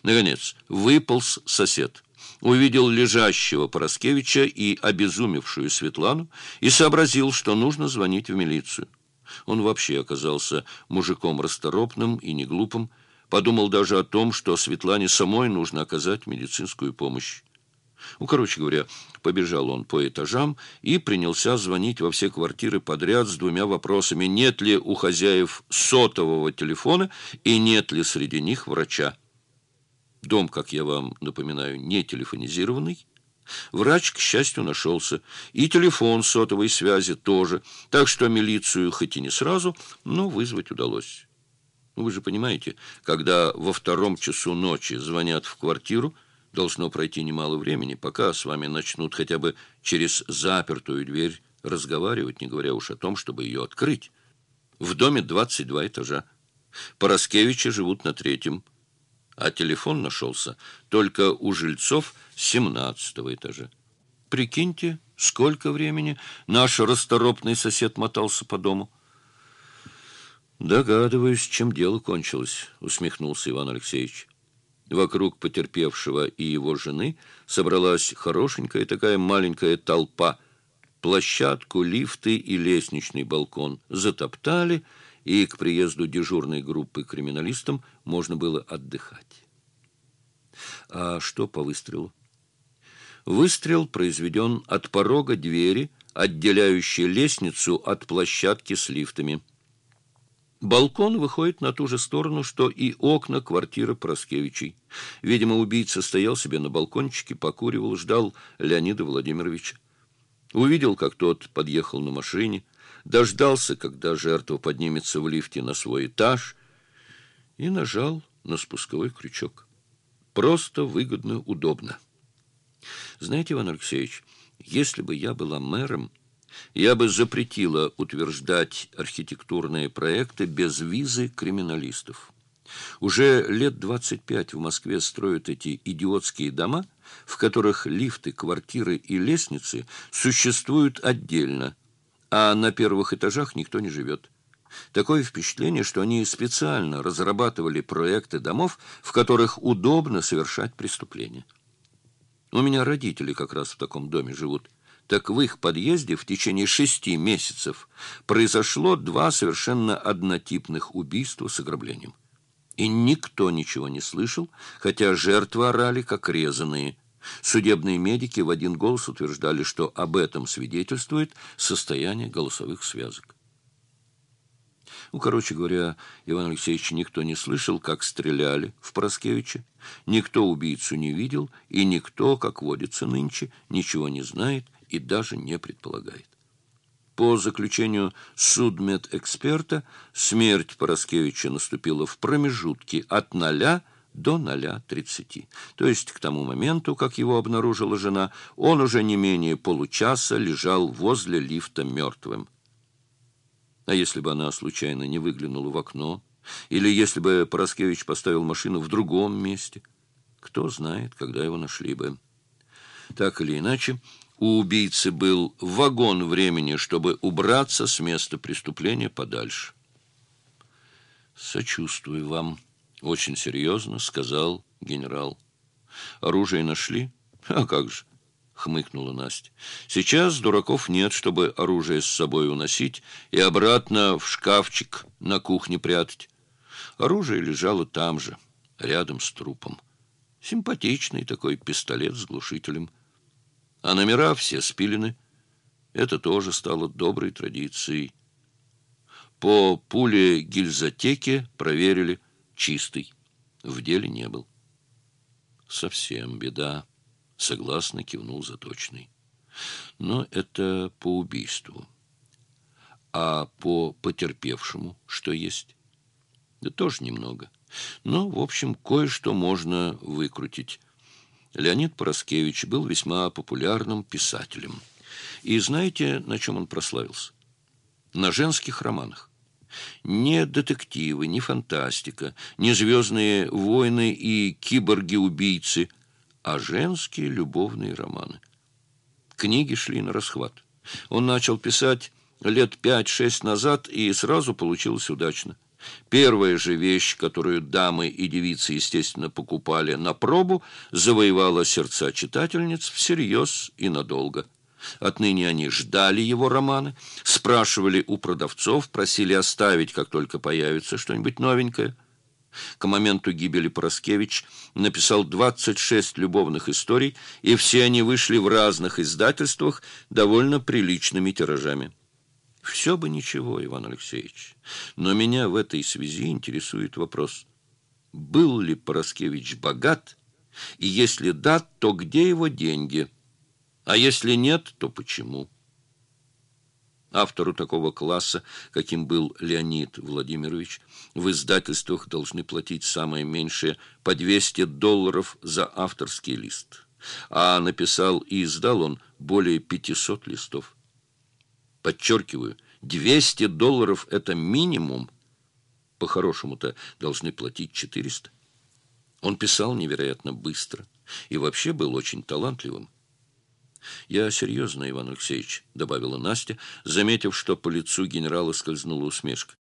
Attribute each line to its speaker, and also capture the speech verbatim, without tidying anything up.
Speaker 1: Наконец, выполз сосед. Увидел лежащего Пороскевича и обезумевшую Светлану и сообразил, что нужно звонить в милицию. Он вообще оказался мужиком расторопным и неглупым, подумал даже о том, что Светлане самой нужно оказать медицинскую помощь. Ну, короче говоря, побежал он по этажам и принялся звонить во все квартиры подряд с двумя вопросами: нет ли у хозяев сотового телефона и нет ли среди них врача. Дом, как я вам напоминаю, не телефонизированный. Врач, к счастью, нашелся. И телефон сотовой связи тоже. Так что милицию хоть и не сразу, но вызвать удалось. Вы же понимаете, когда во втором часу ночи звонят в квартиру, должно пройти немало времени, пока с вами начнут хотя бы через запертую дверь разговаривать, не говоря уж о том, чтобы ее открыть. В доме двадцать два этажа. Пороскевичи живут на третьем. А телефон нашелся только у жильцов семнадцатого этажа. Прикиньте, сколько времени наш расторопный сосед мотался по дому. «Догадываюсь, чем дело кончилось», — усмехнулся Иван Алексеевич. Вокруг потерпевшего и его жены собралась хорошенькая такая маленькая толпа. Площадку, лифты и лестничный балкон затоптали, и к приезду дежурной группы криминалистам можно было отдыхать. А что по выстрелу? Выстрел произведен от порога двери, отделяющей лестницу от площадки с лифтами. Балкон выходит на ту же сторону, что и окна квартиры Пороскевичей. Видимо, убийца стоял себе на балкончике, покуривал, ждал Леонида Владимировича. Увидел, как тот подъехал на машине, дождался, когда жертва поднимется в лифте на свой этаж, и нажал на спусковой крючок. Просто, выгодно, удобно. Знаете, Иван Алексеевич, если бы я была мэром, я бы запретила утверждать архитектурные проекты без визы криминалистов. Уже лет двадцать пять в Москве строят эти идиотские дома, в которых лифты, квартиры и лестницы существуют отдельно, а на первых этажах никто не живет. Такое впечатление, что они специально разрабатывали проекты домов, в которых удобно совершать преступления. У меня родители как раз в таком доме живут. Так в их подъезде в течение шести месяцев произошло два совершенно однотипных убийства с ограблением. И никто ничего не слышал, хотя жертвы орали, как резаные. Судебные медики в один голос утверждали, что об этом свидетельствует состояние голосовых связок. Ну, короче говоря, Иван Алексеевич, никто не слышал, как стреляли в Пороскевича, никто убийцу не видел, и никто, как водится нынче, ничего не знает и даже не предполагает. По заключению судмедэксперта, смерть Пороскевича наступила в промежутке от ноля до ноля тридцати. То есть к тому моменту, как его обнаружила жена, он уже не менее получаса лежал возле лифта мертвым. А если бы она случайно не выглянула в окно, или если бы Пороскевич поставил машину в другом месте, кто знает, когда его нашли бы. Так или иначе, у убийцы был вагон времени, чтобы убраться с места преступления подальше. «Сочувствую вам», — очень серьезно сказал генерал. «Оружие нашли? А как же?» — хмыкнула Настя. «Сейчас дураков нет, чтобы оружие с собой уносить и обратно в шкафчик на кухне прятать. Оружие лежало там же, рядом с трупом. Симпатичный такой пистолет с глушителем. А номера все спилены. Это тоже стало доброй традицией. По пуле-гильзотеке проверили, чистый. В деле не был». «Совсем беда», — согласно кивнул Заточный. «Но это по убийству. А по потерпевшему что есть?» «Да тоже немного. Но, в общем, кое-что можно выкрутить». Леонид Пороскевич был весьма популярным писателем. И знаете, на чем он прославился? На женских романах. Не детективы, не фантастика, не «Звездные войны» и «Киборги-убийцы», а женские любовные романы. Книги шли на расхват. Он начал писать лет пять-шесть назад, и сразу получилось удачно. Первая же вещь, которую дамы и девицы, естественно, покупали на пробу, завоевала сердца читательниц всерьез и надолго. Отныне они ждали его романы, спрашивали у продавцов, просили оставить, как только появится что-нибудь новенькое. К моменту гибели Пороскевич написал двадцать шесть любовных историй, и все они вышли в разных издательствах довольно приличными тиражами. Все бы ничего, Иван Алексеевич, но меня в этой связи интересует вопрос: был ли Пороскевич богат, и если да, то где его деньги, а если нет, то почему? Автору такого класса, каким был Леонид Владимирович, в издательствах должны платить самое меньшее по двести долларов за авторский лист, а написал и издал он более пятисот листов. Подчеркиваю, двести долларов – это минимум. По-хорошему-то должны платить четыреста. Он писал невероятно быстро и вообще был очень талантливым. «Я серьезно, Иван Алексеевич», — добавила Настя, заметив, что по лицу генерала скользнула усмешка.